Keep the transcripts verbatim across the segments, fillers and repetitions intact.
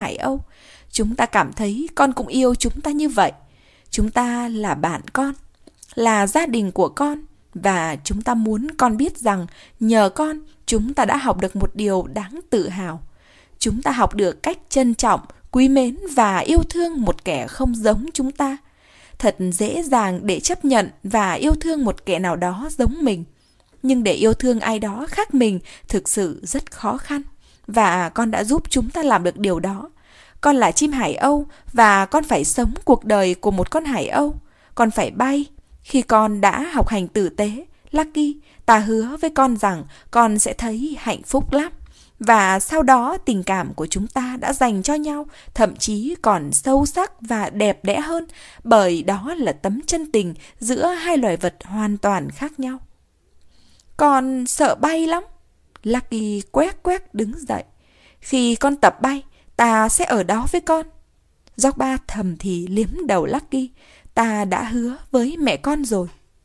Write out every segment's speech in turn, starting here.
Hải Âu. Chúng ta cảm thấy con cũng yêu chúng ta như vậy. Chúng ta là bạn con, là gia đình của con, và chúng ta muốn con biết rằng nhờ con chúng ta đã học được một điều đáng tự hào. Chúng ta học được cách trân trọng, quý mến và yêu thương một kẻ không giống chúng ta. Thật dễ dàng để chấp nhận và yêu thương một kẻ nào đó giống mình. Nhưng để yêu thương ai đó khác mình thực sự rất khó khăn. Và con đã giúp chúng ta làm được điều đó. Con là chim Hải Âu và con phải sống cuộc đời của một con Hải Âu. Con phải bay. Khi con đã học hành tử tế, Lucky, ta hứa với con rằng con sẽ thấy hạnh phúc lắm. Và sau đó tình cảm của chúng ta đã dành cho nhau thậm chí còn sâu sắc và đẹp đẽ hơn, bởi đó là tấm chân tình giữa hai loài vật hoàn toàn khác nhau. Con sợ bay lắm. Lucky quét quét đứng dậy. Khi con tập bay, ta sẽ ở đó với con. Jorba thầm thì liếm đầu Lucky. Ta đã hứa với mẹ con rồi.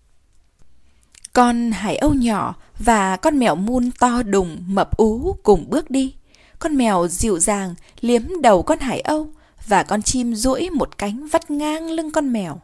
Con Hải Âu nhỏ và con mèo Moon to đùng mập ú cùng bước đi. Con mèo dịu dàng liếm đầu con Hải Âu và con chim duỗi một cánh vắt ngang lưng con mèo.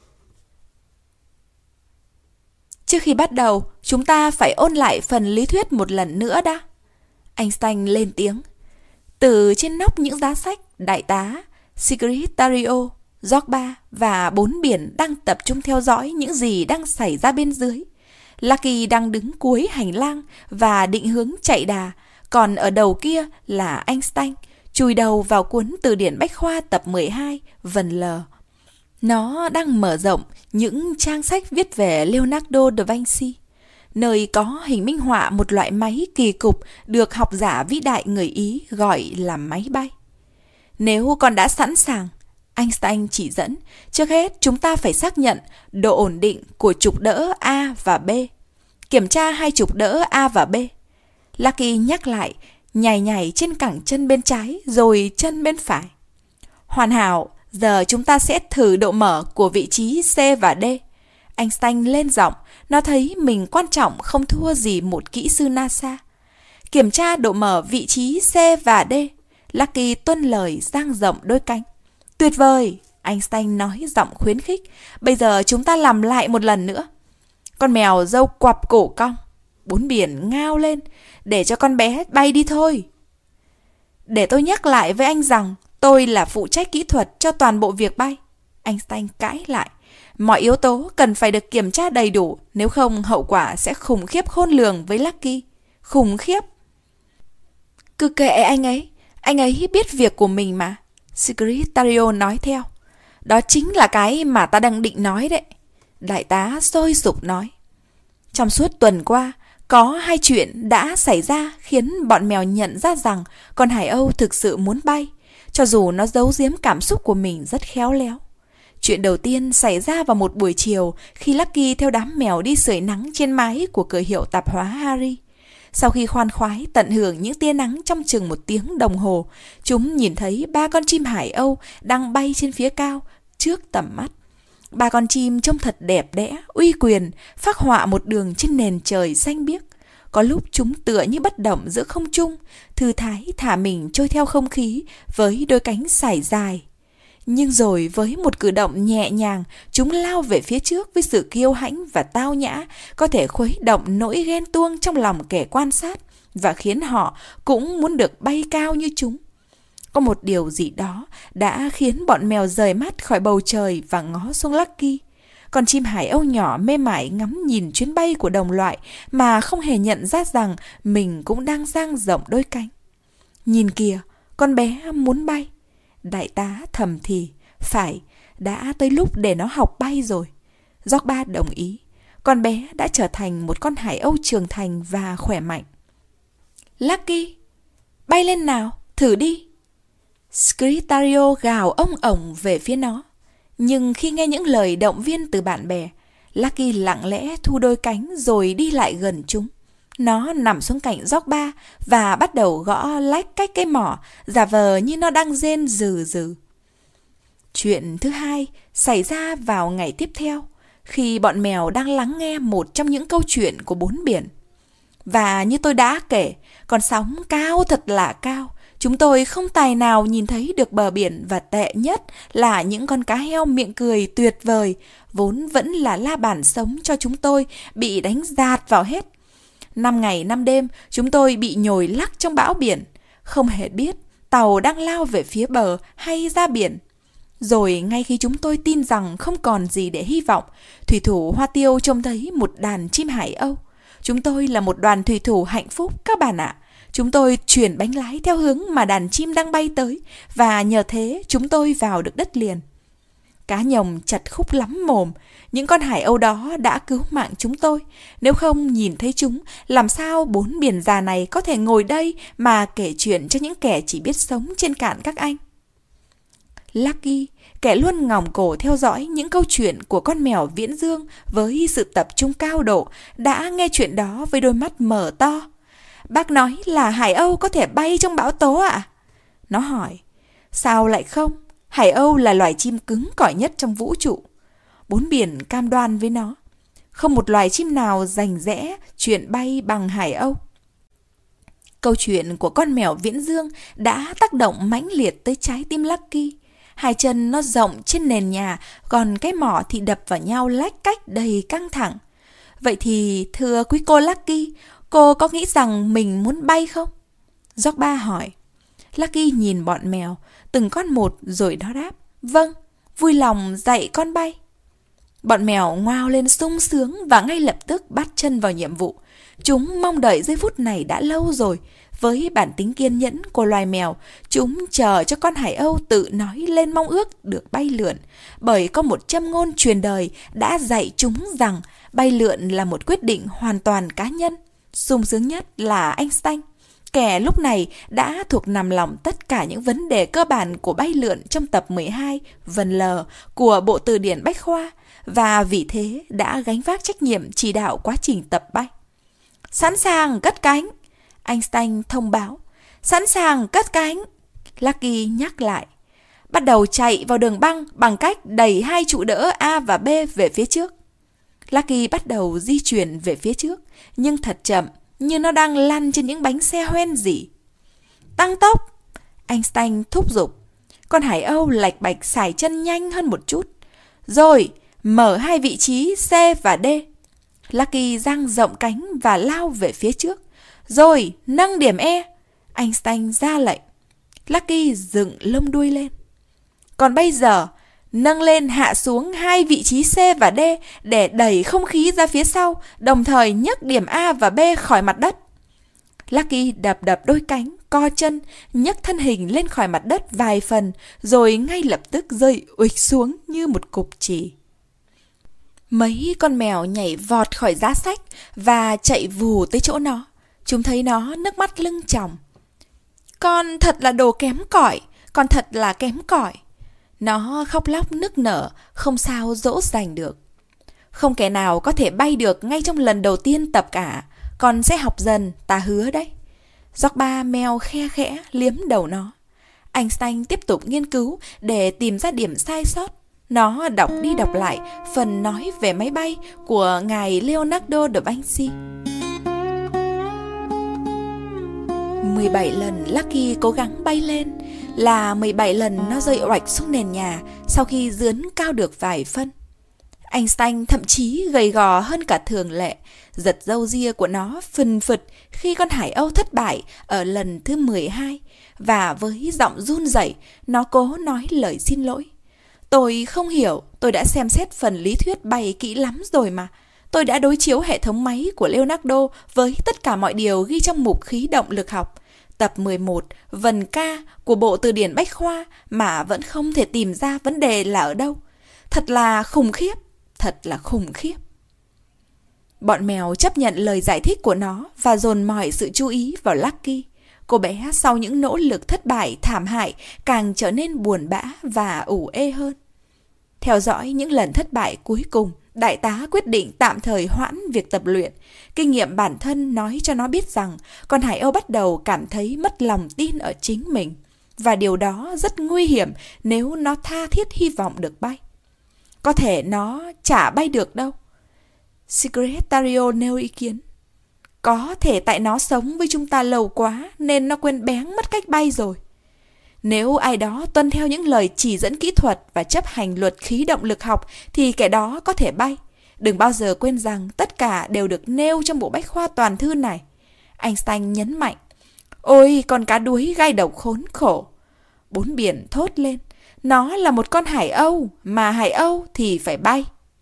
Trước khi bắt đầu, chúng ta phải ôn lại phần lý thuyết một lần nữa đã. Einstein lên tiếng. Từ trên nóc những giá sách, đại tá Secretario, Jorba và bốn biển đang tập trung theo dõi những gì đang xảy ra bên dưới. Lucky đang đứng cuối hành lang và định hướng chạy đà, còn ở đầu kia là Einstein, chùi đầu vào cuốn từ điển Bách khoa tập mười hai, vần L. Nó đang mở rộng những trang sách viết về Leonardo da Vinci, nơi có hình minh họa một loại máy kỳ cục được học giả vĩ đại người Ý gọi là máy bay. Nếu con đã sẵn sàng, Einstein chỉ dẫn, trước hết chúng ta phải xác nhận độ ổn định của trục đỡ A và B. Kiểm tra hai trục đỡ A và B. Lucky nhắc lại, nhảy nhảy trên cẳng chân bên trái rồi chân bên phải. Hoàn hảo, giờ chúng ta sẽ thử độ mở của vị trí C và D. Einstein lên giọng, nó thấy mình quan trọng không thua gì một kỹ sư NASA. Kiểm tra độ mở vị trí C và D. Lucky tuân lời dang rộng đôi cánh. Tuyệt vời, Einstein nói giọng khuyến khích. Bây giờ chúng ta làm lại một lần nữa. Con mèo râu quặp cổ cong. Bốn biển ngao lên. Để cho con bé bay đi thôi. Để tôi nhắc lại với anh rằng tôi là phụ trách kỹ thuật cho toàn bộ việc bay. Einstein cãi lại. Mọi yếu tố cần phải được kiểm tra đầy đủ, nếu không hậu quả sẽ khủng khiếp khôn lường với Lucky. Khủng khiếp. Cứ kệ anh ấy. Anh ấy biết việc của mình mà. Secretario nói theo. Đó chính là cái mà ta đang định nói đấy. Đại tá sôi sục nói. Trong suốt tuần qua, có hai chuyện đã xảy ra khiến bọn mèo nhận ra rằng con Hải Âu thực sự muốn bay, cho dù nó giấu giếm cảm xúc của mình rất khéo léo. Chuyện đầu tiên xảy ra vào một buổi chiều khi Lucky theo đám mèo đi sưởi nắng trên mái của cửa hiệu tạp hóa Harry. Sau khi khoan khoái tận hưởng những tia nắng trong chừng một tiếng đồng hồ, chúng nhìn thấy ba con chim Hải Âu đang bay trên phía cao trước tầm mắt. Ba con chim trông thật đẹp đẽ, uy quyền, phác họa một đường trên nền trời xanh biếc. Có lúc chúng tựa như bất động giữa không trung, thư thái thả mình trôi theo không khí với đôi cánh sải dài. Nhưng rồi với một cử động nhẹ nhàng, chúng lao về phía trước với sự kiêu hãnh và tao nhã, có thể khuấy động nỗi ghen tuông trong lòng kẻ quan sát và khiến họ cũng muốn được bay cao như chúng. Có một điều gì đó đã khiến bọn mèo rời mắt khỏi bầu trời và ngó xuống Lucky. Con chim Hải Âu nhỏ mê mải ngắm nhìn chuyến bay của đồng loại mà không hề nhận ra rằng mình cũng đang dang rộng đôi cánh. Nhìn kìa, con bé muốn bay. Đại tá thầm thì, phải, đã tới lúc để nó học bay rồi. Jorba đồng ý. Con bé đã trở thành một con Hải Âu trưởng thành và khỏe mạnh. Lucky, bay lên nào, thử đi. Secretario gào ông ổng về phía nó. Nhưng khi nghe những lời động viên từ bạn bè, Lucky lặng lẽ thu đôi cánh rồi đi lại gần chúng. Nó nằm xuống cạnh Jorba và bắt đầu gõ lách cách cái mỏ, giả vờ như nó đang rên rừ rừ. Chuyện thứ hai xảy ra vào ngày tiếp theo, khi bọn mèo đang lắng nghe một trong những câu chuyện của bốn biển. Và như tôi đã kể, con sóng cao thật là cao, Chúng tôi không tài nào nhìn thấy được bờ biển, và tệ nhất là những con cá heo miệng cười tuyệt vời, vốn vẫn là la bàn sống cho chúng tôi, bị đánh dạt vào hết. Năm ngày năm đêm, chúng tôi bị nhồi lắc trong bão biển, không hề biết tàu đang lao về phía bờ hay ra biển. Rồi ngay khi chúng tôi tin rằng không còn gì để hy vọng, thủy thủ Hoa Tiêu trông thấy một đàn chim Hải Âu. Chúng tôi là một đoàn thủy thủ hạnh phúc các bạn ạ. Chúng tôi chuyển bánh lái theo hướng mà đàn chim đang bay tới, và nhờ thế chúng tôi vào được đất liền. Cá nhồng chặt khúc lắm mồm. Những con hải âu đó đã cứu mạng chúng tôi. Nếu không nhìn thấy chúng, làm sao bốn biển già này có thể ngồi đây mà kể chuyện cho những kẻ chỉ biết sống trên cạn các anh? Lucky, kẻ luôn ngỏng cổ theo dõi những câu chuyện của con mèo Viễn Dương với sự tập trung cao độ, đã nghe chuyện đó với đôi mắt mở to. Bác nói là hải âu có thể bay trong bão tố ạ? À? Nó hỏi. Sao lại không? Hải âu là loài chim cứng cỏi nhất trong vũ trụ. Bốn biển cam đoan với nó. Không một loài chim nào rành rẽ chuyện bay bằng hải âu. Câu chuyện của con mèo Viễn Dương đã tác động mãnh liệt tới trái tim Lucky. Hai chân nó rộng trên nền nhà, còn cái mỏ thì đập vào nhau lách cách đầy căng thẳng. Vậy thì thưa quý cô Lucky, cô có nghĩ rằng mình muốn bay không? George hỏi. Lucky nhìn bọn mèo, từng con một, rồi nó đáp. Vâng, vui lòng dạy con bay. Bọn mèo ngoao lên sung sướng và ngay lập tức bắt chân vào nhiệm vụ. Chúng mong đợi giây phút này đã lâu rồi. Với bản tính kiên nhẫn của loài mèo, chúng chờ cho con hải âu tự nói lên mong ước được bay lượn. Bởi có một châm ngôn truyền đời đã dạy chúng rằng bay lượn là một quyết định hoàn toàn cá nhân. Sung sướng nhất là Einstein, kẻ lúc này đã thuộc nằm lòng tất cả những vấn đề cơ bản của bay lượn trong tập mười hai vần L của Bộ Từ điển Bách khoa, và vì thế đã gánh vác trách nhiệm chỉ đạo quá trình tập bay. Sẵn sàng cất cánh, Einstein thông báo. Sẵn sàng cất cánh, Lucky nhắc lại. Bắt đầu chạy vào đường băng bằng cách đẩy hai trụ đỡ A và B về phía trước. Lucky bắt đầu di chuyển về phía trước, nhưng thật chậm, như nó đang lăn trên những bánh xe hoen dỉ. Tăng tốc, Einstein thúc giục. Con hải âu lạch bạch sải chân nhanh hơn một chút. Rồi, mở hai vị trí C và D. Lucky dang rộng cánh và lao về phía trước. Rồi, nâng điểm E, Einstein ra lệnh. Lucky dựng lông đuôi lên. Còn bây giờ, nâng lên hạ xuống hai vị trí C và D để đẩy không khí ra phía sau, đồng thời nhấc điểm A và B khỏi mặt đất. Lucky đập đập đôi cánh, co chân, nhấc thân hình lên khỏi mặt đất vài phần, rồi ngay lập tức rơi uịch xuống như một cục chì. Mấy con mèo nhảy vọt khỏi giá sách và chạy vù tới chỗ nó. Chúng thấy nó nước mắt lưng tròng. Con thật là đồ kém cỏi, con thật là kém cỏi. Nó khóc lóc nức nở, không sao dỗ dành được. Không kẻ nào có thể bay được ngay trong lần đầu tiên tập cả. Con sẽ học dần, ta hứa đấy. George mèo khe khẽ liếm đầu nó. Einstein tiếp tục nghiên cứu để tìm ra điểm sai sót. Nó đọc đi đọc lại phần nói về máy bay của ngài Leonardo da Vinci. mười bảy lần Lucky cố gắng bay lên, là mười bảy lần nó rơi oạch xuống nền nhà sau khi dướn cao được vài phân. Einstein thậm chí gầy gò hơn cả thường lệ, giật râu ria của nó phừng phực khi con hải âu thất bại ở lần thứ mười hai, và với giọng run rẩy, nó cố nói lời xin lỗi. Tôi không hiểu, tôi đã xem xét phần lý thuyết bay kỹ lắm rồi mà. Tôi đã đối chiếu hệ thống máy của Leonardo với tất cả mọi điều ghi trong mục khí động lực học, tập mười một, vần K của Bộ Từ điển Bách khoa, mà vẫn không thể tìm ra vấn đề là ở đâu. Thật là khủng khiếp, thật là khủng khiếp. Bọn mèo chấp nhận lời giải thích của nó và dồn mọi sự chú ý vào Lucky. Cô bé sau những nỗ lực thất bại thảm hại càng trở nên buồn bã và ủ ê hơn. Theo dõi những lần thất bại cuối cùng, đại tá quyết định tạm thời hoãn việc tập luyện. Kinh nghiệm bản thân nói cho nó biết rằng con hải âu bắt đầu cảm thấy mất lòng tin ở chính mình. Và điều đó rất nguy hiểm nếu nó tha thiết hy vọng được bay. Có thể nó chả bay được đâu. Secretario nêu ý kiến. Có thể tại nó sống với chúng ta lâu quá nên nó quên béng mất cách bay rồi. Nếu ai đó tuân theo những lời chỉ dẫn kỹ thuật và chấp hành luật khí động lực học thì kẻ đó có thể bay. Đừng bao giờ quên rằng tất cả đều được nêu trong bộ bách khoa toàn thư này. Einstein nhấn mạnh. Ôi, con cá đuối gai độc khốn khổ. Bốn biển thốt lên. Nó là một con hải âu, mà hải âu thì phải bay.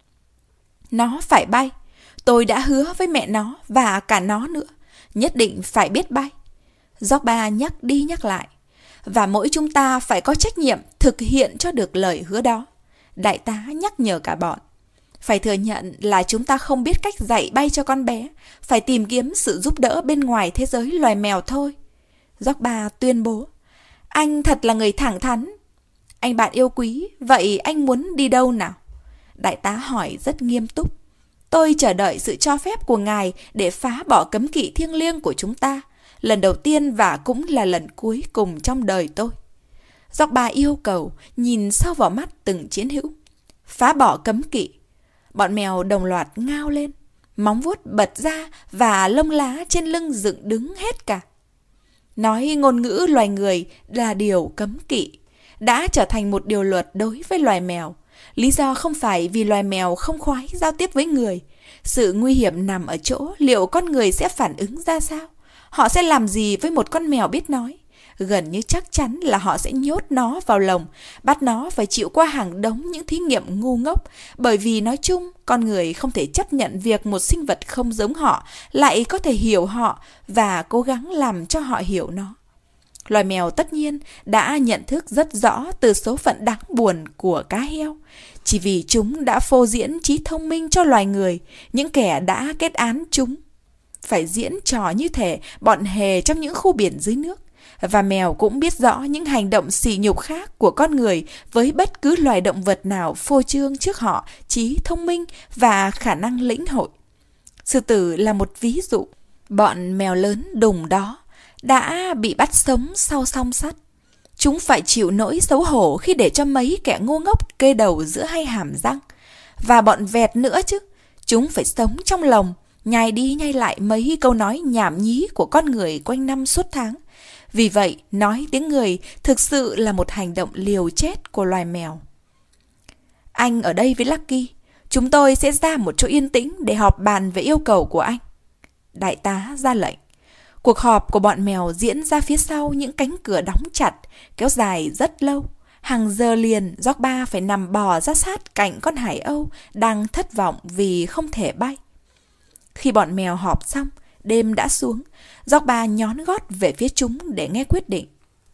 Nó phải bay. Tôi đã hứa với mẹ nó và cả nó nữa. Nhất định phải biết bay. George nhắc đi nhắc lại. Và mỗi chúng ta phải có trách nhiệm thực hiện cho được lời hứa đó. Đại tá nhắc nhở cả bọn. Phải thừa nhận là chúng ta không biết cách dạy bay cho con bé. Phải tìm kiếm sự giúp đỡ bên ngoài thế giới loài mèo thôi. George tuyên bố. Anh thật là người thẳng thắn. Anh bạn yêu quý, vậy anh muốn đi đâu nào? Đại tá hỏi rất nghiêm túc. Tôi chờ đợi sự cho phép của ngài để phá bỏ cấm kỵ thiêng liêng của chúng ta. Lần đầu tiên và cũng là lần cuối cùng trong đời tôi. George yêu cầu nhìn sâu vào mắt từng chiến hữu. Phá bỏ cấm kỵ. Bọn mèo đồng loạt ngao lên. Móng vuốt bật ra và lông lá trên lưng dựng đứng hết cả. Nói ngôn ngữ loài người là điều cấm kỵ. Đã trở thành một điều luật đối với loài mèo. Lý do không phải vì loài mèo không khoái giao tiếp với người. Sự nguy hiểm nằm ở chỗ liệu con người sẽ phản ứng ra sao. Họ sẽ làm gì với một con mèo biết nói? Gần như chắc chắn là họ sẽ nhốt nó vào lồng, bắt nó phải chịu qua hàng đống những thí nghiệm ngu ngốc. Bởi vì nói chung, con người không thể chấp nhận việc một sinh vật không giống họ lại có thể hiểu họ và cố gắng làm cho họ hiểu nó. Loài mèo tất nhiên đã nhận thức rất rõ từ số phận đáng buồn của cá heo. Chỉ vì chúng đã phô diễn trí thông minh cho loài người, những kẻ đã kết án chúng phải diễn trò như thể bọn hề trong những khu biển dưới nước. Và mèo cũng biết rõ những hành động sỉ nhục khác của con người với bất cứ loài động vật nào phô trương trước họ trí thông minh và khả năng lĩnh hội. Sư tử là một ví dụ. Bọn mèo lớn đùng đó đã bị bắt sống sau song sắt. Chúng phải chịu nỗi xấu hổ khi để cho mấy kẻ ngu ngốc kê đầu giữa hai hàm răng. Và bọn vẹt nữa chứ. Chúng phải sống trong lồng, nhai đi nhai lại mấy câu nói nhảm nhí của con người quanh năm suốt tháng. Vì vậy, nói tiếng người thực sự là một hành động liều chết của loài mèo. Anh ở đây với Lucky. Chúng tôi sẽ ra một chỗ yên tĩnh để họp bàn về yêu cầu của anh. Đại tá ra lệnh. Cuộc họp của bọn mèo diễn ra phía sau những cánh cửa đóng chặt, kéo dài rất lâu. Hàng giờ liền, George phải nằm bò ra sát cạnh con hải âu đang thất vọng vì không thể bay. Khi bọn mèo họp xong, đêm đã xuống. George nhón gót về phía chúng để nghe quyết định.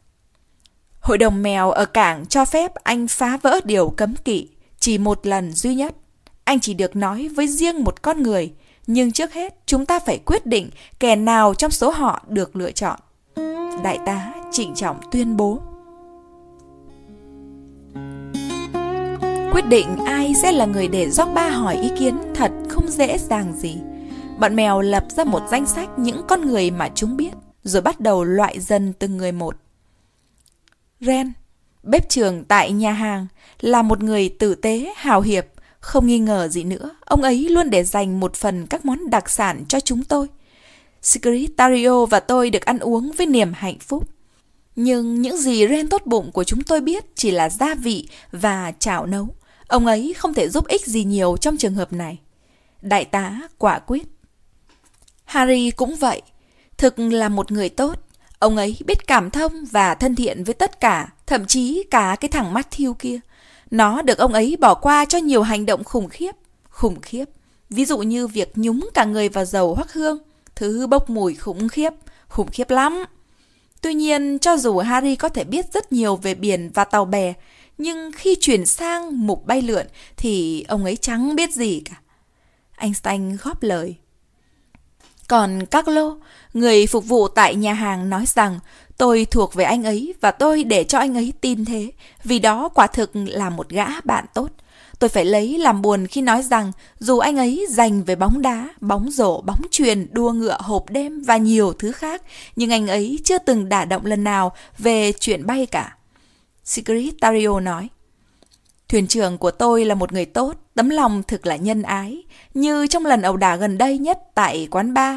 Hội đồng mèo ở cảng cho phép anh phá vỡ điều cấm kỵ chỉ một lần duy nhất. Anh chỉ được nói với riêng một con người. Nhưng trước hết, chúng ta phải quyết định kẻ nào trong số họ được lựa chọn. Đại tá trịnh trọng tuyên bố. Quyết định ai sẽ là người để George hỏi ý kiến thật không dễ dàng gì. Bọn mèo lập ra một danh sách những con người mà chúng biết, rồi bắt đầu loại dần từng người một. Ren, bếp trưởng tại nhà hàng, là một người tử tế, hào hiệp. Không nghi ngờ gì nữa, ông ấy luôn để dành một phần các món đặc sản cho chúng tôi. Secretario và tôi được ăn uống với niềm hạnh phúc. Nhưng những gì Ren tốt bụng của chúng tôi biết chỉ là gia vị và chảo nấu. Ông ấy không thể giúp ích gì nhiều trong trường hợp này. Đại tá quả quyết. Harry cũng vậy. Thực là một người tốt. Ông ấy biết cảm thông và thân thiện với tất cả, thậm chí cả cái thằng Matthew kia. Nó được ông ấy bỏ qua cho nhiều hành động khủng khiếp. Khủng khiếp. Ví dụ như việc nhúng cả người vào dầu hoắc hương. Thứ bốc mùi khủng khiếp. Khủng khiếp lắm. Tuy nhiên, cho dù Harry có thể biết rất nhiều về biển và tàu bè, nhưng khi chuyển sang mục bay lượn thì ông ấy chẳng biết gì cả. Einstein góp lời. Còn Carlo, người phục vụ tại nhà hàng, nói rằng tôi thuộc về anh ấy và tôi để cho anh ấy tin thế, vì đó quả thực là một gã bạn tốt. Tôi phải lấy làm buồn khi nói rằng dù anh ấy dành về bóng đá, bóng rổ, bóng chuyền, đua ngựa, hộp đêm và nhiều thứ khác, nhưng anh ấy chưa từng đả động lần nào về chuyện bay cả. Secretario nói. Thuyền trưởng của tôi là một người tốt, tấm lòng thực là nhân ái. Như trong lần ẩu đả gần đây nhất tại quán bar,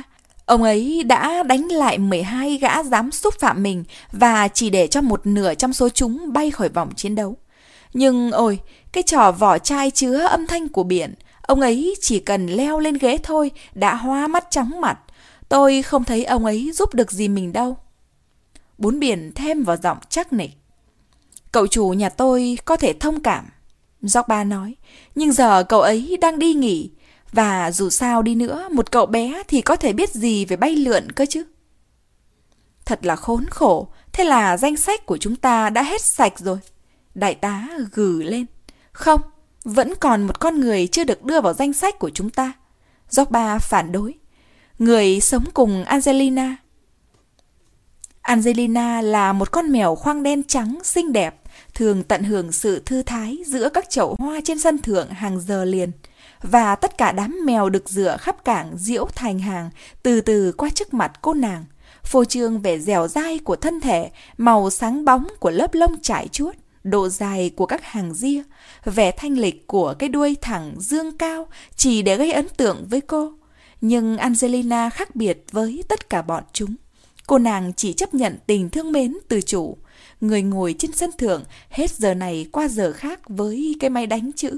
Ông ấy đã đánh lại mười hai gã dám xúc phạm mình và chỉ để cho một nửa trong số chúng bay khỏi vòng chiến đấu. Nhưng ôi, cái trò vỏ chai chứa âm thanh của biển, ông ấy chỉ cần leo lên ghế thôi đã hoa mắt chóng mặt. Tôi không thấy ông ấy giúp được gì mình đâu. Bốn biển thêm vào giọng chắc nịch. Cậu chủ nhà tôi có thể thông cảm, Jorba nói, nhưng giờ cậu ấy đang đi nghỉ. Và dù sao đi nữa, một cậu bé thì có thể biết gì về bay lượn cơ chứ. Thật là khốn khổ, thế là danh sách của chúng ta đã hết sạch rồi. Đại tá gừ lên. Không, vẫn còn một con người chưa được đưa vào danh sách của chúng ta. Jorba phản đối. Người sống cùng Angelina. Angelina là một con mèo khoang đen trắng xinh đẹp, thường tận hưởng sự thư thái giữa các chậu hoa trên sân thượng hàng giờ liền. Và tất cả đám mèo được dựa khắp cảng diễu thành hàng từ từ qua trước mặt cô nàng, phô trương vẻ dẻo dai của thân thể, màu sáng bóng của lớp lông trải chuốt, độ dài của các hàng ria, vẻ thanh lịch của cái đuôi thẳng dương cao chỉ để gây ấn tượng với cô. Nhưng Angelina khác biệt với tất cả bọn chúng. Cô nàng chỉ chấp nhận tình thương mến từ chủ, người ngồi trên sân thượng hết giờ này qua giờ khác với cái máy đánh chữ.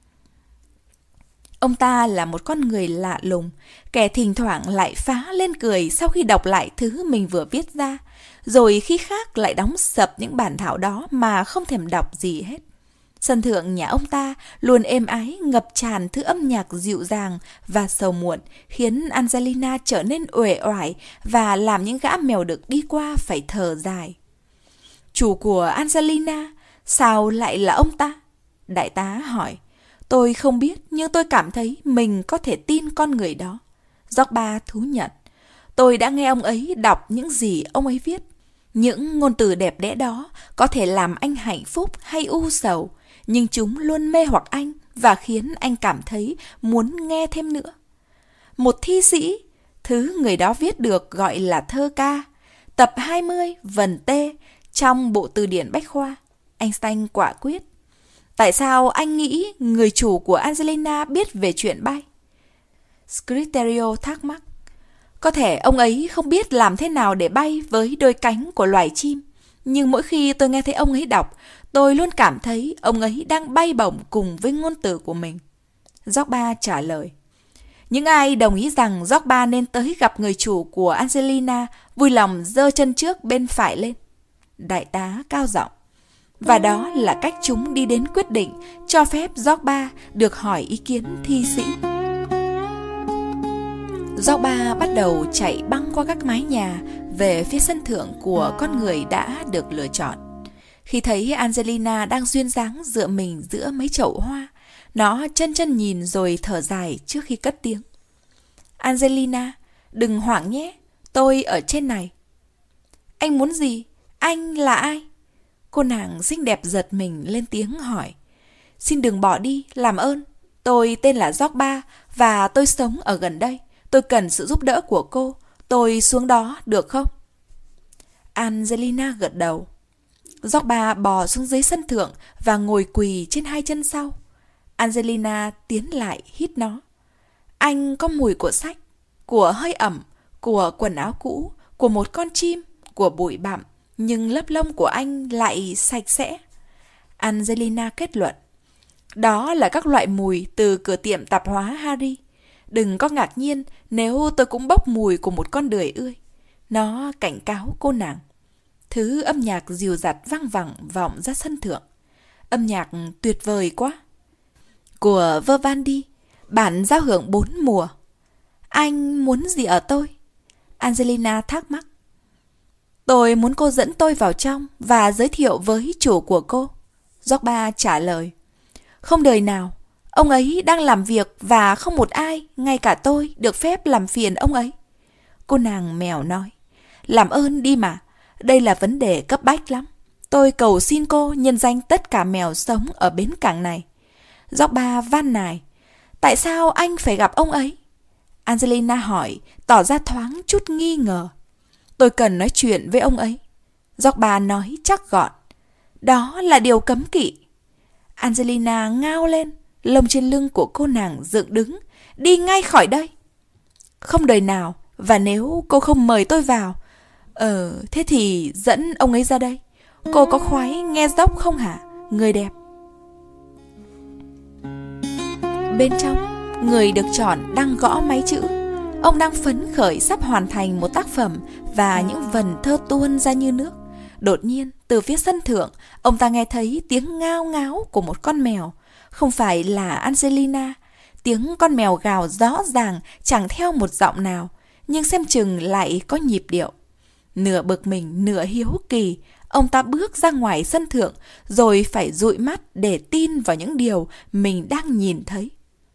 Ông ta là một con người lạ lùng, kẻ thỉnh thoảng lại phá lên cười sau khi đọc lại thứ mình vừa viết ra, rồi khi khác lại đóng sập những bản thảo đó mà không thèm đọc gì hết. Sân thượng nhà ông ta luôn êm ái ngập tràn thứ âm nhạc dịu dàng và sầu muộn, khiến Angelina trở nên uể oải và làm những gã mèo được đi qua phải thở dài. Chủ của Angelina, sao lại là ông ta? Đại tá hỏi. Tôi không biết, nhưng tôi cảm thấy mình có thể tin con người đó. Jorba thú nhận. Tôi đã nghe ông ấy đọc những gì ông ấy viết. Những ngôn từ đẹp đẽ đó có thể làm anh hạnh phúc hay u sầu, nhưng chúng luôn mê hoặc anh và khiến anh cảm thấy muốn nghe thêm nữa. Một thi sĩ, thứ người đó viết được gọi là thơ ca. Tập hai mươi, vần T, trong bộ từ điển Bách Khoa. Einstein quả quyết. Tại sao anh nghĩ người chủ của Angelina biết về chuyện bay? Scriterio thắc mắc. Có thể ông ấy không biết làm thế nào để bay với đôi cánh của loài chim. Nhưng mỗi khi tôi nghe thấy ông ấy đọc, tôi luôn cảm thấy ông ấy đang bay bổng cùng với ngôn từ của mình. Jorba trả lời. Những ai đồng ý rằng Jorba nên tới gặp người chủ của Angelina vui lòng giơ chân trước bên phải lên. Đại tá cao giọng. Và đó là cách chúng đi đến quyết định cho phép Jorba được hỏi ý kiến thi sĩ. Jorba bắt đầu chạy băng qua các mái nhà về phía sân thượng của con người đã được lựa chọn. Khi thấy Angelina đang duyên dáng dựa mình giữa mấy chậu hoa, nó chân chân nhìn rồi thở dài trước khi cất tiếng. Angelina, đừng hoảng nhé, tôi ở trên này. Anh muốn gì? Anh là ai? Cô nàng xinh đẹp giật mình lên tiếng hỏi. Xin đừng bỏ đi, làm ơn. Tôi tên là Jorba và tôi sống ở gần đây. Tôi cần sự giúp đỡ của cô. Tôi xuống đó được không? Angelina gật đầu. Jorba bò xuống dưới sân thượng và ngồi quỳ trên hai chân sau. Angelina tiến lại hít nó. Anh có mùi của sách, của hơi ẩm, của quần áo cũ, của một con chim, của bụi bặm, nhưng lớp lông của anh lại sạch sẽ. Angelina kết luận. Đó là các loại mùi từ cửa tiệm tạp hóa Harry. Đừng có ngạc nhiên nếu tôi cũng bốc mùi của một con đười ươi. Nó cảnh cáo cô nàng. Thứ âm nhạc dịu dặt vang vẳng vọng ra sân thượng. Âm nhạc tuyệt vời quá. Của Vivaldi, bản giao hưởng bốn mùa. Anh muốn gì ở tôi? Angelina thắc mắc. Tôi muốn cô dẫn tôi vào trong và giới thiệu với chủ của cô. Jorba trả lời. Không đời nào. Ông ấy đang làm việc và không một ai, ngay cả tôi, được phép làm phiền ông ấy. Cô nàng mèo nói. Làm ơn đi mà. Đây là vấn đề cấp bách lắm. Tôi cầu xin cô nhân danh tất cả mèo sống ở bến cảng này. Jorba van nài. Tại sao anh phải gặp ông ấy? Angelina hỏi, tỏ ra thoáng chút nghi ngờ. Tôi cần nói chuyện với ông ấy. Jorba nói chắc gọn. Đó là điều cấm kỵ. Angelina ngao lên, lông trên lưng của cô nàng dựng đứng. Đi ngay khỏi đây. Không đời nào, Và nếu cô không mời tôi vào, Ờ, thế thì dẫn ông ấy ra đây. Cô có khoái nghe dốc không hả, người đẹp? Bên trong, người được chọn đang gõ máy chữ. Ông đang phấn khởi sắp hoàn thành một tác phẩm và những vần thơ tuôn ra như nước. Đột nhiên, từ phía sân thượng, ông ta nghe thấy tiếng ngao ngáo của một con mèo. Không phải là Angelina. Tiếng con mèo gào rõ ràng, chẳng theo một giọng nào, nhưng xem chừng lại có nhịp điệu. Nửa bực mình, nửa hiếu kỳ, ông ta bước ra ngoài sân thượng, rồi phải dụi mắt để tin vào những điều mình đang nhìn thấy.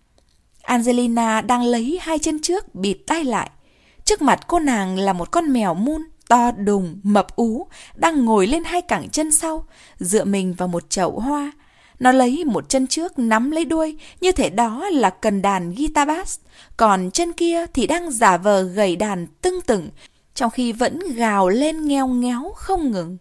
Angelina đang lấy hai chân trước bịt tay lại. Trước mặt cô nàng là một con mèo mun to đùng, mập ú, đang ngồi lên hai cẳng chân sau, dựa mình vào một chậu hoa. Nó lấy một chân trước nắm lấy đuôi, như thể đó là cần đàn guitar bass, còn chân kia thì đang giả vờ gảy đàn tưng tửng, trong khi vẫn gào lên ngheo ngéo không ngừng.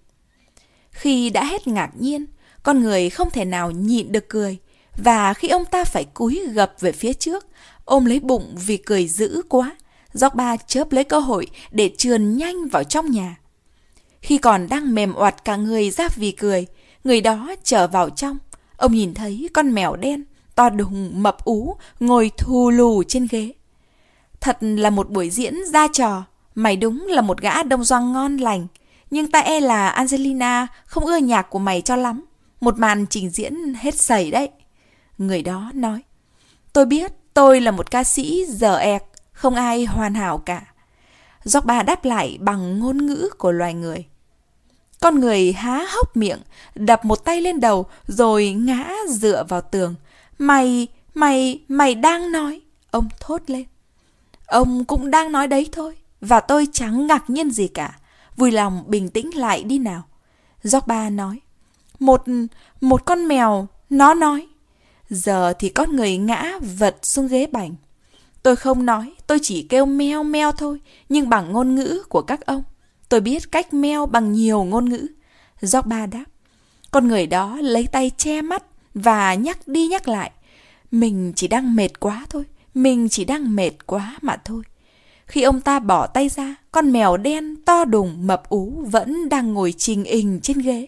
Khi đã hết ngạc nhiên, con người không thể nào nhịn được cười, và khi ông ta phải cúi gập về phía trước, ôm lấy bụng vì cười dữ quá, Jorba chớp lấy cơ hội để trườn nhanh vào trong nhà. Khi còn đang mềm oặt cả người ra vì cười, người đó trở vào trong. Ông nhìn thấy con mèo đen, to đùng mập ú, ngồi thù lù trên ghế. Thật là một buổi diễn ra trò. Mày đúng là một gã đông doang ngon lành. Nhưng ta e là Angelina không ưa nhạc của mày cho lắm. Một màn trình diễn hết sẩy đấy. Người đó nói. Tôi biết tôi là một ca sĩ dở ẹc, không ai hoàn hảo cả. Jorba đáp lại bằng ngôn ngữ của loài người. Con người há hốc miệng, đập một tay lên đầu rồi ngã dựa vào tường. Mày, mày, mày đang nói. Ông thốt lên. Ông cũng đang nói đấy thôi. Và tôi chẳng ngạc nhiên gì cả. Vui lòng bình tĩnh lại đi nào. Jorba nói. Một, một con mèo, nó nói. Giờ thì con người ngã vật xuống ghế bành. Tôi không nói, tôi chỉ kêu meo meo thôi, nhưng bằng ngôn ngữ của các ông. Tôi biết cách meo bằng nhiều ngôn ngữ. Jorba đáp. Con người đó lấy tay che mắt và nhắc đi nhắc lại. Mình chỉ đang mệt quá thôi, mình chỉ đang mệt quá mà thôi. Khi ông ta bỏ tay ra, con mèo đen to đùng mập ú vẫn đang ngồi trình hình trên ghế.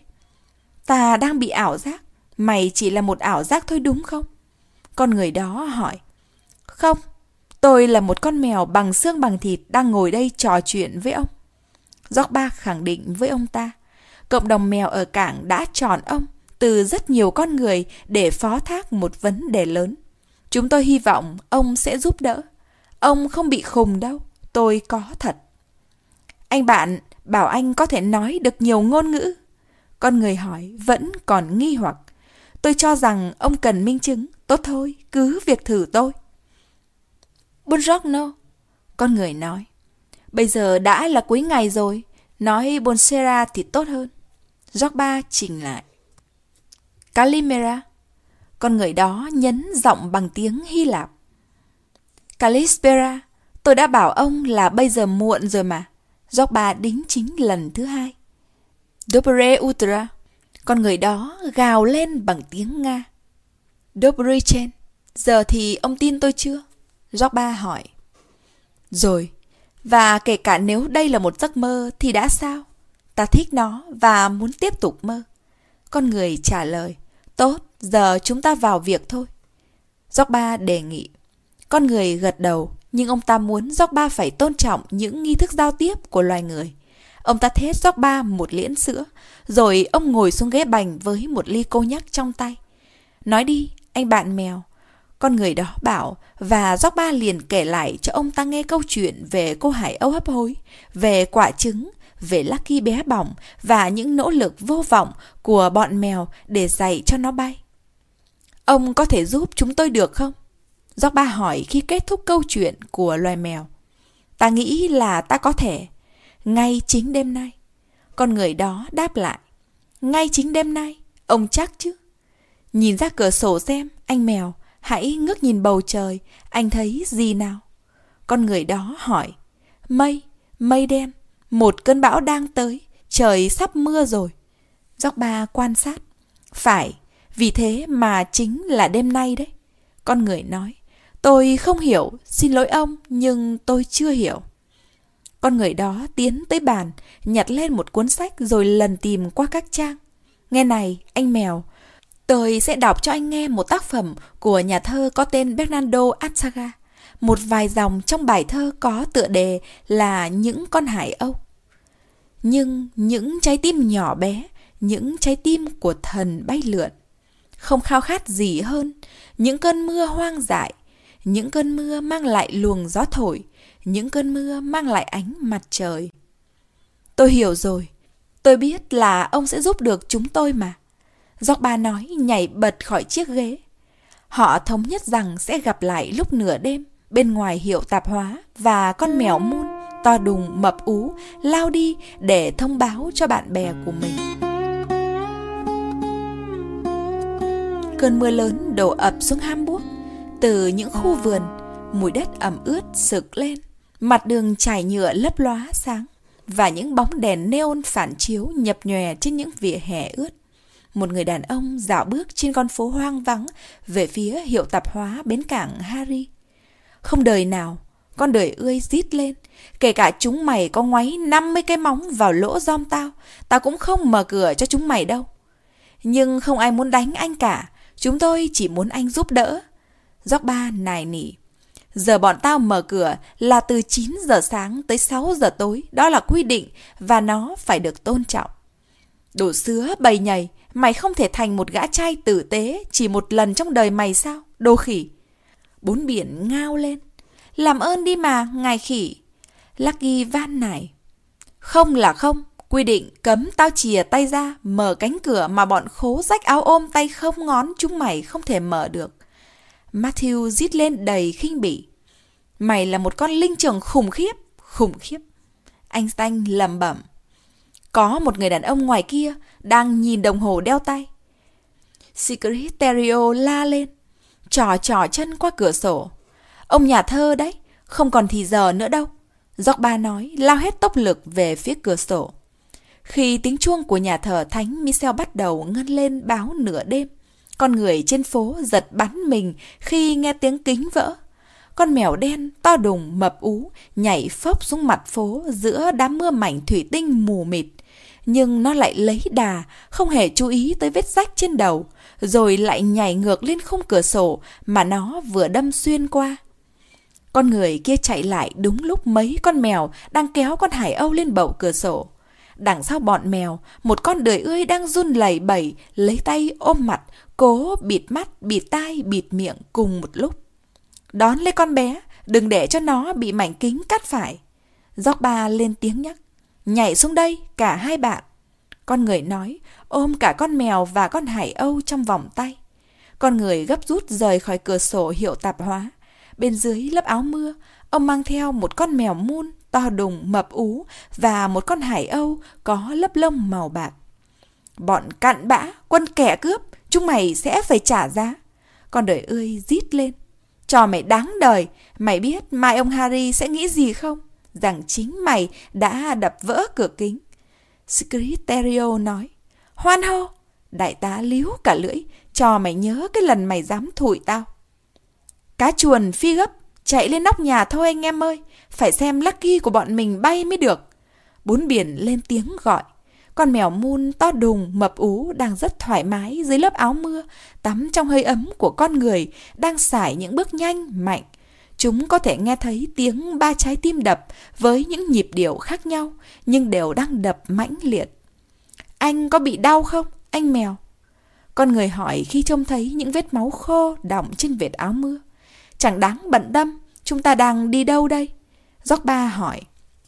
Ta đang bị ảo giác, mày chỉ là một ảo giác thôi đúng không? Con người đó hỏi. Không, tôi là một con mèo bằng xương bằng thịt đang ngồi đây trò chuyện với ông. Jorba khẳng định với ông ta. Cộng đồng mèo ở cảng đã chọn ông từ rất nhiều con người để phó thác một vấn đề lớn. Chúng tôi hy vọng ông sẽ giúp đỡ. Ông không bị khùng đâu, tôi có thật. Anh bạn bảo anh có thể nói được nhiều ngôn ngữ. Con người hỏi vẫn còn nghi hoặc. Tôi cho rằng ông cần minh chứng. Tốt thôi, cứ việc thử tôi. Buongiorno, con người nói. Bây giờ đã là cuối ngày rồi, nói Buonasera thì tốt hơn. Jorba chỉnh lại. Calimera, con người đó nhấn giọng bằng tiếng Hy Lạp. Kalispera, tôi đã bảo ông là bây giờ muộn rồi mà. Jorba đính chính lần thứ hai. Dobre utra, con người đó gào lên bằng tiếng Nga. Dobry chen, giờ thì ông tin tôi chưa? Jorba hỏi. Rồi, và kể cả nếu đây là một giấc mơ thì đã sao? Ta thích nó và muốn tiếp tục mơ. Con người trả lời. Tốt, giờ chúng ta vào việc thôi. Jorba đề nghị. Con người gật đầu, nhưng ông ta muốn Jorba phải tôn trọng những nghi thức giao tiếp của loài người. Ông ta thét Jorba một liễn sữa, rồi ông ngồi xuống ghế bành với một ly cô nhắc trong tay. Nói đi, anh bạn mèo. Con người đó bảo, và Jorba liền kể lại cho ông ta nghe câu chuyện về cô hải âu hấp hối, về quả trứng, về Lucky bé bỏng và những nỗ lực vô vọng của bọn mèo để dạy cho nó bay. Ông có thể giúp chúng tôi được không? Jorba hỏi khi kết thúc câu chuyện của loài mèo. Ta nghĩ là ta có thể. Ngay chính đêm nay. Con người đó đáp lại. Ngay chính đêm nay, ông chắc chứ? Nhìn ra cửa sổ xem, anh mèo, hãy ngước nhìn bầu trời, anh thấy gì nào? Con người đó hỏi. Mây, mây đen, một cơn bão đang tới, trời sắp mưa rồi. Jorba quan sát. Phải, vì thế mà chính là đêm nay đấy. Con người nói. Tôi không hiểu, xin lỗi ông, nhưng tôi chưa hiểu. Con người đó tiến tới bàn, nhặt lên một cuốn sách rồi lần tìm qua các trang. Nghe này, anh mèo, tôi sẽ đọc cho anh nghe một tác phẩm của nhà thơ có tên Bernardo Atxaga. Một vài dòng trong bài thơ có tựa đề là Những con hải âu. Nhưng những trái tim nhỏ bé, những trái tim của thần bay lượn, không khao khát gì hơn những cơn mưa hoang dại, những cơn mưa mang lại luồng gió thổi, những cơn mưa mang lại ánh mặt trời. Tôi hiểu rồi, tôi biết là ông sẽ giúp được chúng tôi mà. Jorba nói, nhảy bật khỏi chiếc ghế. Họ thống nhất rằng sẽ gặp lại lúc nửa đêm bên ngoài hiệu tạp hóa, và con mèo Moon to đùng mập ú lao đi để thông báo cho bạn bè của mình. Cơn mưa lớn đổ ập xuống Hamburg. Từ những khu vườn, mùi đất ẩm ướt sực lên, mặt đường trải nhựa lấp lóa sáng, và những bóng đèn neon phản chiếu nhập nhòe trên những vỉa hè ướt. Một người đàn ông dạo bước trên con phố hoang vắng về phía hiệu tạp hóa bến cảng Harry. Không đời nào, con đời ươi rít lên, kể cả chúng mày có ngoáy năm mươi cái móng vào lỗ giom tao, tao cũng không mở cửa cho chúng mày đâu. Nhưng không ai muốn đánh anh cả, chúng tôi chỉ muốn anh giúp đỡ. Jorba nài nỉ. Giờ bọn tao mở cửa là từ chín giờ sáng tới sáu giờ tối, đó là quy định và nó phải được tôn trọng. Đồ sứa bầy nhầy, mày không thể thành một gã trai tử tế chỉ một lần trong đời mày sao, đồ khỉ. Bốn biển ngao lên. Làm ơn đi mà, ngài khỉ. Lucky van nài. Không là không, quy định cấm tao chìa tay ra mở cánh cửa mà bọn khố rách áo ôm tay không ngón chúng mày không thể mở được. Matthew rít lên đầy khinh bỉ. Mày là một con linh trưởng khủng khiếp, khủng khiếp. Einstein lẩm bẩm. Có một người đàn ông ngoài kia đang nhìn đồng hồ đeo tay. Secretario la lên, trò trò chân qua cửa sổ. Ông nhà thơ đấy, không còn thì giờ nữa đâu. Jorba nói, lao hết tốc lực về phía cửa sổ. Khi tiếng chuông của nhà thờ Thánh Michel bắt đầu ngân lên báo nửa đêm, con người trên phố giật bắn mình khi nghe tiếng kính vỡ. Con mèo đen to đùng mập ú nhảy phốc xuống mặt phố giữa đám mưa mảnh thủy tinh mù mịt. Nhưng nó lại lấy đà, không hề chú ý tới vết rách trên đầu, rồi lại nhảy ngược lên khung cửa sổ mà nó vừa đâm xuyên qua. Con người kia chạy lại đúng lúc mấy con mèo đang kéo con hải âu lên bậu cửa sổ. Đằng sau bọn mèo, một con đời ươi đang run lẩy bẩy, lấy tay ôm mặt, cố bịt mắt, bịt tai, bịt miệng cùng một lúc. Đón lấy con bé, đừng để cho nó bị mảnh kính cắt phải. Jorba lên tiếng nhắc. Nhảy xuống đây, cả hai bạn. Con người nói, ôm cả con mèo và con hải âu trong vòng tay. Con người gấp rút rời khỏi cửa sổ hiệu tạp hóa. Bên dưới lớp áo mưa, ông mang theo một con mèo Moon to đùng mập ú và một con hải âu có lớp lông màu bạc. Bọn cặn bã, quân kẻ cướp, chúng mày sẽ phải trả giá. Con đời ươi rít lên. Trò mày đáng đời, mày biết mai ông Harry sẽ nghĩ gì không? Rằng chính mày đã đập vỡ cửa kính. Secretario nói. Hoan hô! Đại tá líu cả lưỡi. Trò mày nhớ cái lần mày dám thủi tao. Cá chuồn phi gấp, chạy lên nóc nhà thôi anh em ơi. Phải xem Lucky của bọn mình bay mới được. Bốn biển lên tiếng gọi. Con mèo Moon to đùng mập ú đang rất thoải mái dưới lớp áo mưa, tắm trong hơi ấm của con người, đang sải những bước nhanh, mạnh. Chúng có thể nghe thấy tiếng ba trái tim đập với những nhịp điệu khác nhau, nhưng đều đang đập mãnh liệt. Anh có bị đau không, anh mèo? Con người hỏi khi trông thấy những vết máu khô đọng trên vệt áo mưa. Chẳng đáng bận tâm, chúng ta đang đi đâu đây? Jorba hỏi.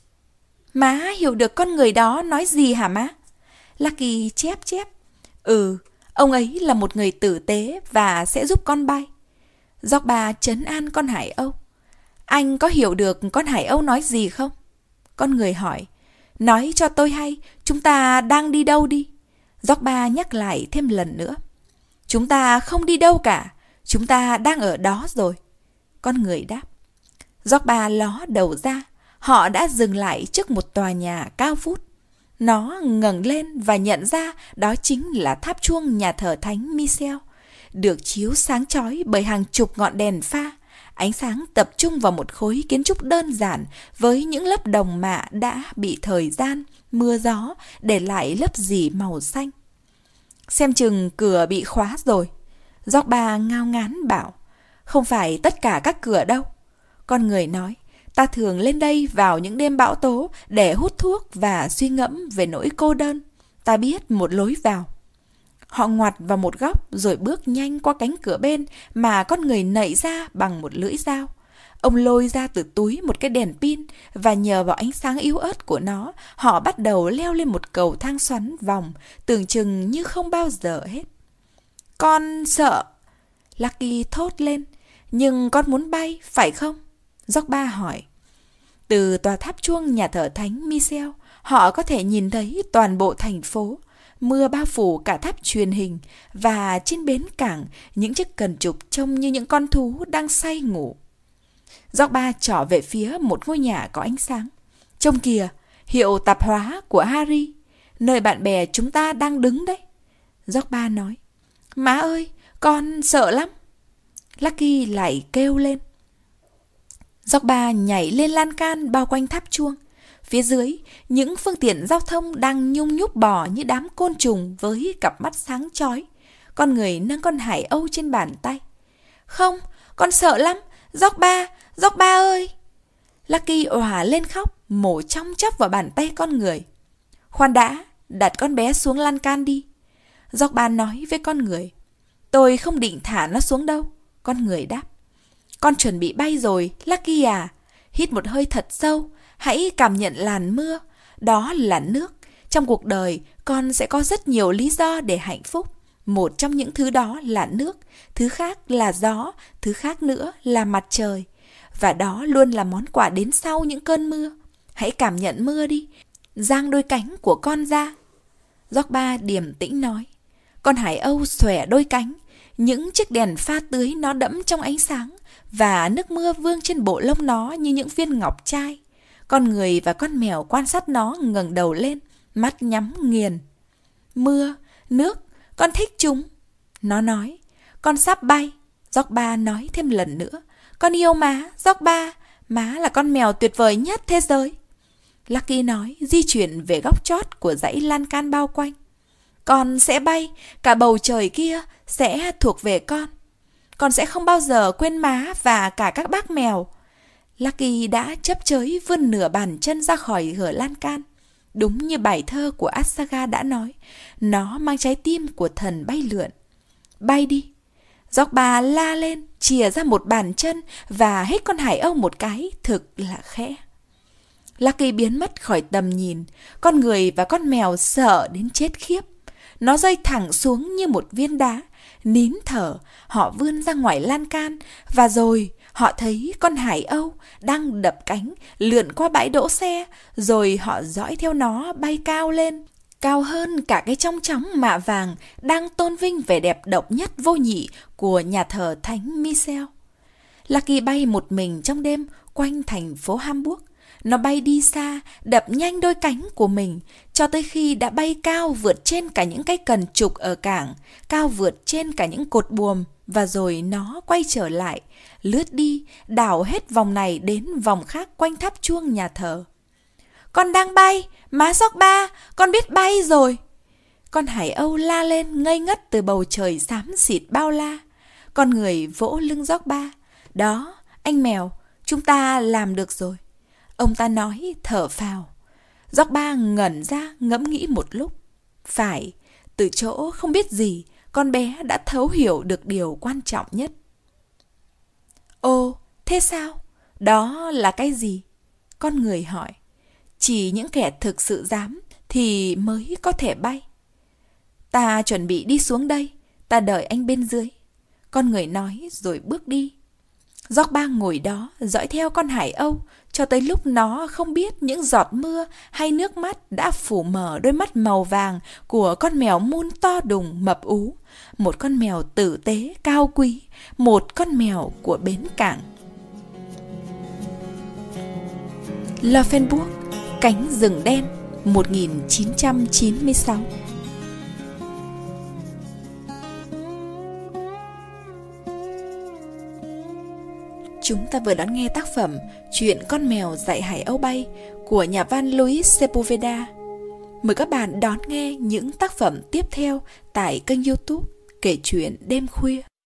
Má hiểu được con người đó nói gì hả má? Lucky chép chép. Ừ, ông ấy là một người tử tế và sẽ giúp con bay. Jorba trấn an con hải âu. Anh có hiểu được con hải âu nói gì không? Con người hỏi. Nói cho tôi hay, chúng ta đang đi đâu đi? Jorba nhắc lại thêm lần nữa. Chúng ta không đi đâu cả, chúng ta đang ở đó rồi. Con người đáp. Jorba ló đầu ra, họ đã dừng lại trước một tòa nhà cao vút. Nó ngẩng lên và nhận ra đó chính là tháp chuông nhà thờ Thánh Michel, được chiếu sáng chói bởi hàng chục ngọn đèn pha, Ánh sáng tập trung vào một khối kiến trúc đơn giản với những lớp đồng mạ đã bị thời gian, mưa gió để lại lớp rỉ màu xanh. Xem chừng cửa bị khóa rồi. Jorba ngao ngán bảo. Không phải tất cả các cửa đâu. Con người nói, ta thường lên đây vào những đêm bão tố để hút thuốc và suy ngẫm về nỗi cô đơn. Ta biết một lối vào. Họ ngoặt vào một góc rồi bước nhanh qua cánh cửa bên mà con người nạy ra bằng một lưỡi dao. Ông lôi ra từ túi một cái đèn pin và nhờ vào ánh sáng yếu ớt của nó, họ bắt đầu leo lên một cầu thang xoắn vòng, tưởng chừng như không bao giờ hết. Con sợ. Lucky thốt lên. Nhưng con muốn bay, phải không? Jorba hỏi. Từ tòa tháp chuông nhà thờ Thánh Michel, họ có thể nhìn thấy toàn bộ thành phố. Mưa bao phủ cả tháp truyền hình và trên bến cảng những chiếc cần trục trông như những con thú đang say ngủ. Jorba trỏ về phía một ngôi nhà có ánh sáng. Trông kìa, hiệu tạp hóa của Harry, nơi bạn bè chúng ta đang đứng đấy. Jorba nói. Má ơi, con sợ lắm. Lucky lại kêu lên. Jorba nhảy lên lan can bao quanh tháp chuông. Phía dưới, những phương tiện giao thông đang nhung nhúc bò như đám côn trùng với cặp mắt sáng chói. Con người nâng con hải âu trên bàn tay. Không, con sợ lắm. Jorba, Jorba ơi. Lucky òa lên khóc, mổ trong chóc vào bàn tay con người. Khoan đã, đặt con bé xuống lan can đi. Jorba nói với con người. Tôi không định thả nó xuống đâu. Con người đáp. Con chuẩn bị bay rồi, Lucky à. Hít một hơi thật sâu. Hãy cảm nhận làn mưa. Đó là nước. Trong cuộc đời, con sẽ có rất nhiều lý do để hạnh phúc. Một trong những thứ đó là nước. Thứ khác là gió. Thứ khác nữa là mặt trời. Và đó luôn là món quà đến sau những cơn mưa. Hãy cảm nhận mưa đi. Giang đôi cánh của con ra. Jorba điềm tĩnh nói. Con hải âu xòe đôi cánh. Những chiếc đèn pha tưới nó đẫm trong ánh sáng. Và nước mưa vương trên bộ lông nó như những viên ngọc trai. Con người và con mèo quan sát nó ngẩng đầu lên, mắt nhắm nghiền. Mưa, nước, con thích chúng. Nó nói, con sắp bay. Jorba nói thêm lần nữa, con yêu má, Jorba. Má là con mèo tuyệt vời nhất thế giới. Lucky nói, di chuyển về góc chót của dãy lan can bao quanh. Con sẽ bay, cả bầu trời kia sẽ thuộc về con. Con sẽ không bao giờ quên má và cả các bác mèo. Lucky đã chấp chới vươn nửa bàn chân ra khỏi gờ lan can. Đúng như bài thơ của Asaga đã nói, nó mang trái tim của thần bay lượn. Bay đi. Jorba la lên, chìa ra một bàn chân và hít con hải âu một cái thực là khẽ. Lucky biến mất khỏi tầm nhìn. Con người và con mèo sợ đến chết khiếp. Nó rơi thẳng xuống như một viên đá. Nín thở, họ vươn ra ngoài lan can. Và rồi họ thấy con hải âu đang đập cánh lượn qua bãi đỗ xe. Rồi họ dõi theo nó bay cao lên, cao hơn cả cái trong chóng mạ vàng đang tôn vinh vẻ đẹp độc nhất vô nhị của nhà thờ Thánh Michel. Lucky bay một mình trong đêm quanh thành phố Hamburg. Nó bay đi xa, đập nhanh đôi cánh của mình, cho tới khi đã bay cao vượt trên cả những cái cần trục ở cảng, cao vượt trên cả những cột buồm, và rồi nó quay trở lại, lướt đi, đảo hết vòng này đến vòng khác quanh tháp chuông nhà thờ. Con đang bay, má Jorba, con biết bay rồi. Con hải âu la lên ngây ngất từ bầu trời xám xịt bao la. Con người vỗ lưng Jorba. Đó, anh mèo, chúng ta làm được rồi. Ông ta nói thở phào. Jorba ngẩn ra ngẫm nghĩ một lúc. Phải, từ chỗ không biết gì, con bé đã thấu hiểu được điều quan trọng nhất. Ồ, thế sao? Đó là cái gì? Con người hỏi. Chỉ những kẻ thực sự dám thì mới có thể bay. Ta chuẩn bị đi xuống đây, ta đợi anh bên dưới. Con người nói rồi bước đi. Jorba ngồi đó dõi theo con hải âu cho tới lúc nó không biết những giọt mưa hay nước mắt đã phủ mờ đôi mắt màu vàng của con mèo mun to đùng mập ú. Một con mèo tử tế cao quý, một con mèo của bến cảng. Laufenburg, cánh rừng đen, một nghìn chín trăm chín mươi sáu. Chúng ta vừa đón nghe tác phẩm Chuyện con mèo dạy Hải Âu bay của nhà văn Luis Sepúlveda. Mời các bạn đón nghe những tác phẩm tiếp theo tại kênh YouTube Kể Chuyện Đêm Khuya.